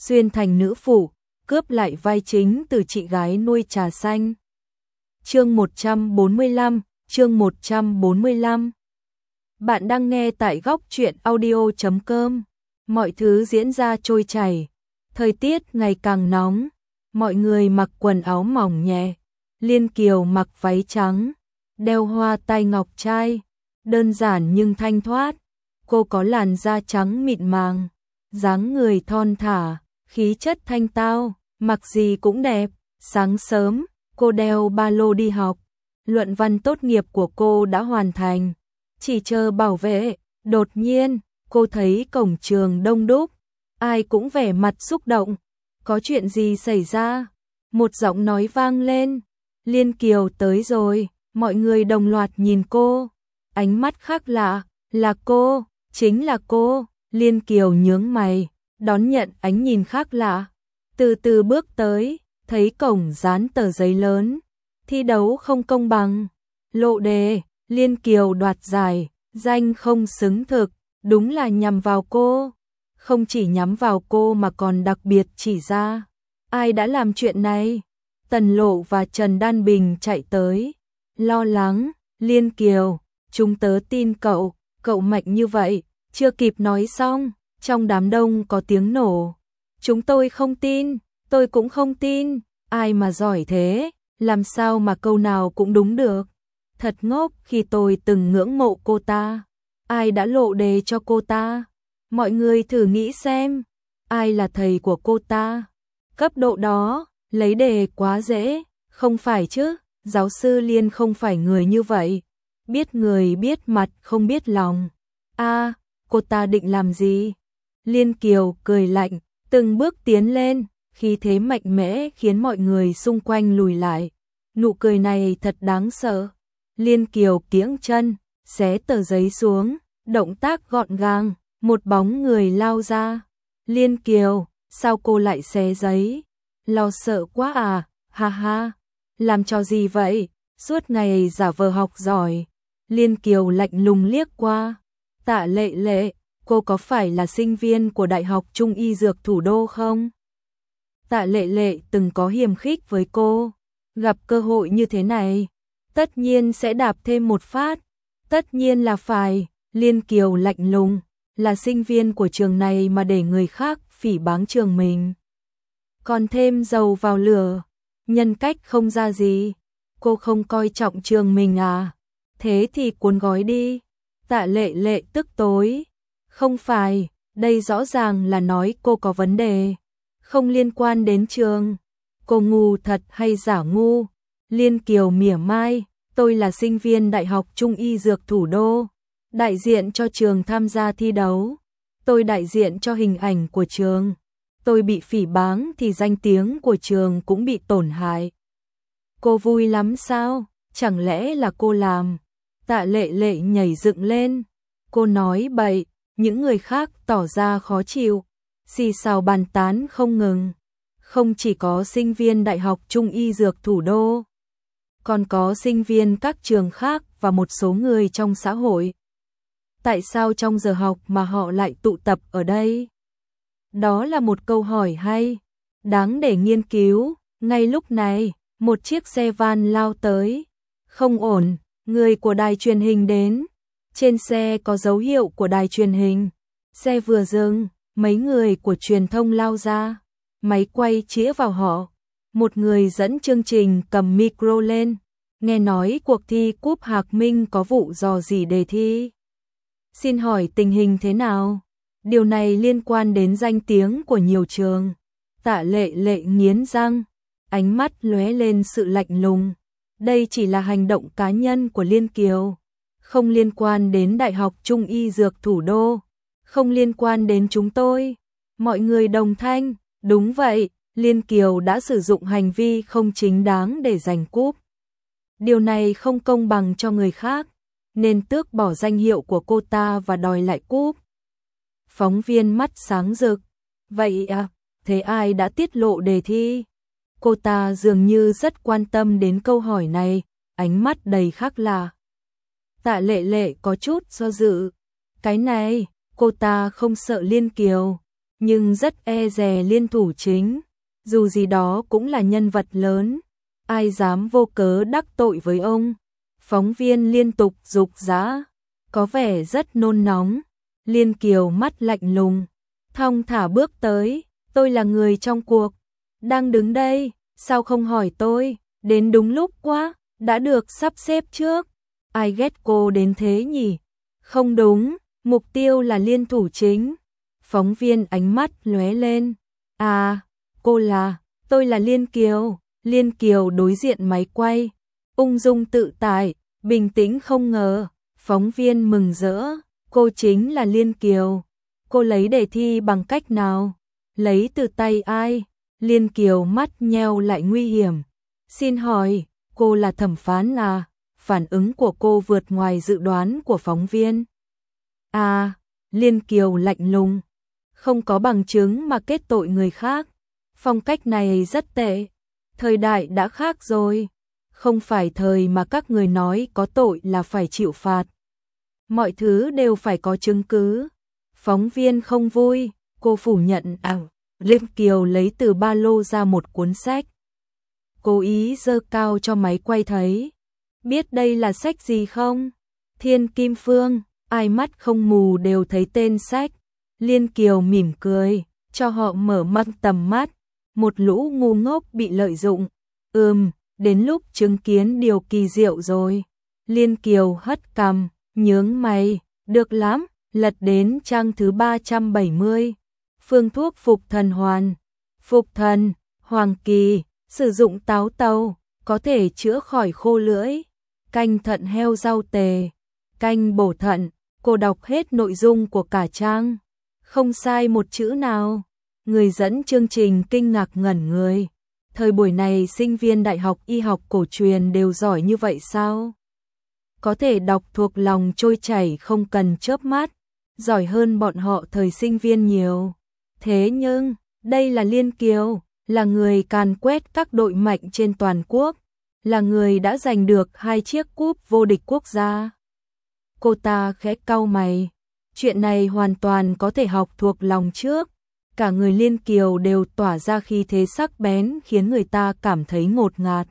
xuyên thành nữ phụ, cướp lại vai chính từ chị gái nuôi trà xanh. Chương 145, chương 145. Bạn đang nghe tại góc truyện audio.com. Mọi thứ diễn ra trôi chảy. Thời tiết ngày càng nóng, mọi người mặc quần áo mỏng nhẹ. Liên Kiều mặc váy trắng, đeo hoa tai ngọc trai, đơn giản nhưng thanh thoát. Cô có làn da trắng mịn màng, dáng người thon thả, khí chất thanh tao, mặc gì cũng đẹp. Sáng sớm, cô đeo ba lô đi học. Luận văn tốt nghiệp của cô đã hoàn thành, chỉ chờ bảo vệ. Đột nhiên, cô thấy cổng trường đông đúc, ai cũng vẻ mặt xúc động. Có chuyện gì xảy ra? Một giọng nói vang lên. Liên Kiều tới rồi. Mọi người đồng loạt nhìn cô. Ánh mắt khác lạ. Là cô, chính là cô. Liên Kiều nhướng mày, đón nhận ánh nhìn khác lạ. Từ từ bước tới, thấy cổng dán tờ giấy lớn. Thi đấu không công bằng. Lộ đề, Liên Kiều đoạt giải, danh không xứng thực. Đúng là nhằm vào cô. Không chỉ nhắm vào cô mà còn đặc biệt chỉ ra. Ai đã làm chuyện này? Tần Lộ và Trần Đan Bình chạy tới. Lo lắng, Liên Kiều, chúng tớ tin cậu, cậu mạnh như vậy. Chưa kịp nói xong, trong đám đông có tiếng nổ. Chúng tôi không tin, tôi cũng không tin. Ai mà giỏi thế, làm sao mà câu nào cũng đúng được. Thật ngốc, khi tôi từng ngưỡng mộ cô ta. Ai đã lộ đề cho cô ta? Mọi người thử nghĩ xem, ai là thầy của cô ta? Cấp độ đó, lấy đề quá dễ, không phải chứ? Giáo sư Liên không phải người như vậy. Biết người biết mặt không biết lòng. Cô ta định làm gì? Liên Kiều cười lạnh, từng bước tiến lên, khí thế mạnh mẽ khiến mọi người xung quanh lùi lại. Nụ cười này thật đáng sợ. Liên Kiều kiễng chân, xé tờ giấy xuống, động tác gọn gàng, một bóng người lao ra. Liên Kiều, sao cô lại xé giấy? Lo sợ quá à, ha ha. Làm trò gì vậy? Suốt ngày giả vờ học giỏi. Liên Kiều lạnh lùng liếc qua. Tạ Lệ Lệ, cô có phải là sinh viên của Đại học Trung y Dược Thủ đô không? Tạ Lệ Lệ từng có hiềm khích với cô. Gặp cơ hội như thế này, tất nhiên sẽ đạp thêm một phát. Tất nhiên là phải. Liên Kiều lạnh lùng, là sinh viên của trường này mà để người khác phỉ báng trường mình. Còn thêm dầu vào lửa, nhân cách không ra gì. Cô không coi trọng trường mình à? Thế thì cuốn gói đi. Tạ Lệ Lệ tức tối. Không phải, đây rõ ràng là nói cô có vấn đề. Không liên quan đến trường. Cô ngu thật hay giả ngu? Liên Kiều mỉa mai, tôi là sinh viên Đại học Trung y Dược Thủ đô. Đại diện cho trường tham gia thi đấu. Tôi đại diện cho hình ảnh của trường. Tôi bị phỉ báng thì danh tiếng của trường cũng bị tổn hại. Cô vui lắm sao? Chẳng lẽ là cô làm? Tạ Lệ Lệ nhảy dựng lên. Cô nói bậy, những người khác tỏ ra khó chịu. Xì xào bàn tán không ngừng. Không chỉ có sinh viên Đại học Trung y Dược Thủ đô, còn có sinh viên các trường khác và một số người trong xã hội. Tại sao trong giờ học mà họ lại tụ tập ở đây? Đó là một câu hỏi hay, đáng để nghiên cứu. Ngay lúc này, một chiếc xe van lao tới. Không ổn, người của đài truyền hình đến. Trên xe có dấu hiệu của đài truyền hình. Xe vừa dừng, mấy người của truyền thông lao ra. Máy quay chĩa vào họ. Một người dẫn chương trình cầm micro lên. Nghe nói cuộc thi Cúp Hạc Minh có vụ dò dỉ đề thi. Xin hỏi tình hình thế nào? Điều này liên quan đến danh tiếng của nhiều trường. Tạ Lệ Lệ nghiến răng, ánh mắt lóe lên sự lạnh lùng. Đây chỉ là hành động cá nhân của Liên Kiều, không liên quan đến Đại học Trung y Dược Thủ đô, không liên quan đến chúng tôi. Mọi người đồng thanh, đúng vậy, Liên Kiều đã sử dụng hành vi không chính đáng để giành cúp. Điều này không công bằng cho người khác, nên tước bỏ danh hiệu của cô ta và đòi lại cúp. Phóng viên mắt sáng rực. Vậy à, thế ai đã tiết lộ đề thi? Cô ta dường như rất quan tâm đến câu hỏi này, ánh mắt đầy khác lạ. Tạ Lệ Lệ có chút do dự. Cái này, cô ta không sợ Liên Kiều, nhưng rất e dè Liên thủ chính, dù gì đó cũng là nhân vật lớn, ai dám vô cớ đắc tội với ông. Phóng viên liên tục giục giã, có vẻ rất nôn nóng. Liên Kiều mắt lạnh lùng, thong thả bước tới, tôi là người trong cuộc, đang đứng đây, sao không hỏi tôi, đến đúng lúc quá, đã được sắp xếp trước. Ai ghét cô đến thế nhỉ? Không đúng, mục tiêu là Liên thủ chính. Phóng viên ánh mắt lóe lên. À, tôi là Liên Kiều. Liên Kiều đối diện máy quay, ung dung tự tại, bình tĩnh không ngờ. Phóng viên mừng rỡ, cô chính là Liên Kiều. Cô lấy đề thi bằng cách nào? Lấy từ tay ai? Liên Kiều mắt nheo lại nguy hiểm. Xin hỏi, cô là thẩm phán à? Phản ứng của cô vượt ngoài dự đoán của phóng viên. À, Liên Kiều lạnh lùng, không có bằng chứng mà kết tội người khác. Phong cách này rất tệ. Thời đại đã khác rồi. Không phải thời mà các người nói có tội là phải chịu phạt. Mọi thứ đều phải có chứng cứ. Phóng viên không vui, cô phủ nhận. Liên Kiều lấy từ ba lô ra một cuốn sách. Cố ý giơ cao cho máy quay thấy. Biết đây là sách gì không? Thiên Kim Phương, ai mắt không mù đều thấy tên sách. Liên Kiều mỉm cười, cho họ mở mang tầm mắt. Một lũ ngu ngốc bị lợi dụng. Đến lúc chứng kiến điều kỳ diệu rồi. Liên Kiều hất cằm, nhướng mày, được lắm, lật đến trang thứ 370. Phương thuốc phục thần hoàn. Phục thần, hoàng kỳ, sử dụng táo tàu, có thể chữa khỏi khô lưỡi. Canh thận heo rau tề, canh bổ thận. Cô đọc hết nội dung của cả trang, không sai một chữ nào. Người dẫn chương trình kinh ngạc ngẩn người. Thời buổi này sinh viên đại học y học cổ truyền đều giỏi như vậy sao? Có thể đọc thuộc lòng trôi chảy không cần chớp mắt, giỏi hơn bọn họ thời sinh viên nhiều. Thế nhưng, đây là Liên Kiều, là người càn quét các đội mạnh trên toàn quốc, là người đã giành được 2 chiếc cúp vô địch quốc gia. Cô ta khẽ cau mày, chuyện này hoàn toàn có thể học thuộc lòng trước. Cả người Liên Kiều đều tỏa ra khí thế sắc bén khiến người ta cảm thấy ngột ngạt.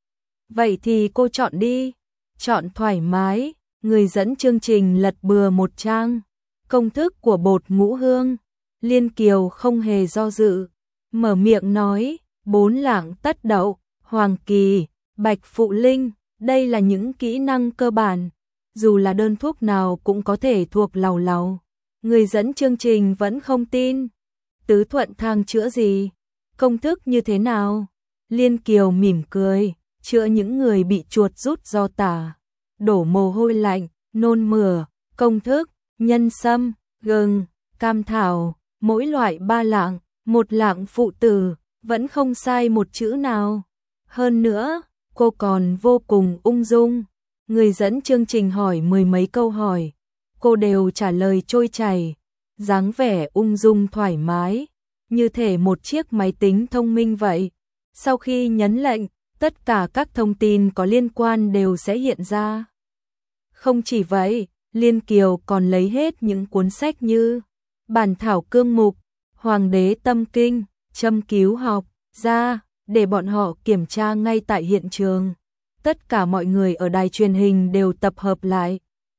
Vậy thì cô chọn đi, chọn thoải mái. Người dẫn chương trình lật bừa một trang. Công thức của bột ngũ hương. Liên Kiều không hề do dự, mở miệng nói, 4 lạng tất đậu, hoàng kỳ, bạch phụ linh, đây là những kỹ năng cơ bản, dù là đơn thuốc nào cũng có thể thuộc lầu lầu. Người dẫn chương trình vẫn không tin. Tứ thuận thang chữa gì? Công thức như thế nào? Liên Kiều mỉm cười, chữa những người bị chuột rút do tả, đổ mồ hôi lạnh, nôn mửa. Công thức, nhân sâm, gừng, cam thảo, mỗi loại 3 lạng, 1 lạng phụ tử, vẫn không sai một chữ nào. Hơn nữa, cô còn vô cùng ung dung. Người dẫn chương trình hỏi 10 mấy câu hỏi, cô đều trả lời trôi chảy, dáng vẻ ung dung thoải mái, như thể một chiếc máy tính thông minh vậy. Sau khi nhấn lệnh, tất cả các thông tin có liên quan đều sẽ hiện ra. Không chỉ vậy, Liên Kiều còn lấy hết những cuốn sách như Bản thảo cương mục, Hoàng đế tâm kinh, Châm cứu học ra, để bọn họ kiểm tra ngay tại hiện trường. Tất cả mọi người ở đài truyền hình đều tập hợp lại,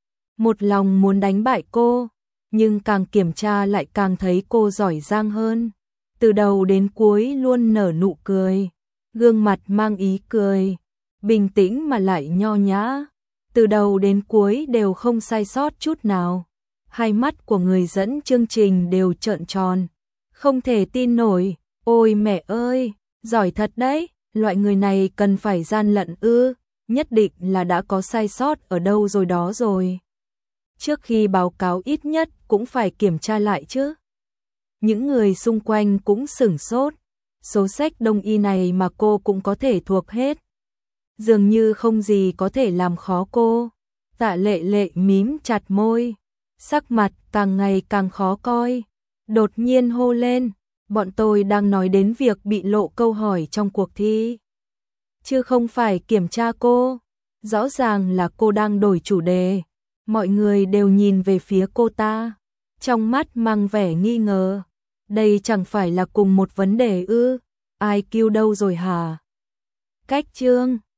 một lòng muốn đánh bại cô, nhưng càng kiểm tra lại càng thấy cô giỏi giang hơn. Từ đầu đến cuối luôn nở nụ cười, gương mặt mang ý cười, bình tĩnh mà lại nho nhã. Từ đầu đến cuối đều không sai sót chút nào. Hai mắt của người dẫn chương trình đều trợn tròn, không thể tin nổi. Ôi mẹ ơi, giỏi thật đấy, loại người này cần phải gian lận ư? Nhất định là đã có sai sót ở đâu rồi đó rồi. Trước khi báo cáo ít nhất cũng phải kiểm tra lại chứ. Những người xung quanh cũng sửng sốt, số sách đông y này mà cô cũng có thể thuộc hết. Dường như không gì có thể làm khó cô. Tạ Lệ Lệ mím chặt môi, sắc mặt càng ngày càng khó coi. Đột nhiên hô lên, bọn tôi đang nói đến việc bị lộ câu hỏi trong cuộc thi, chứ không phải kiểm tra cô. Rõ ràng là cô đang đổi chủ đề. Mọi người đều nhìn về phía cô ta, trong mắt mang vẻ nghi ngờ. Đây chẳng phải là cùng một vấn đề ư? IQ đâu rồi hả? Cách chương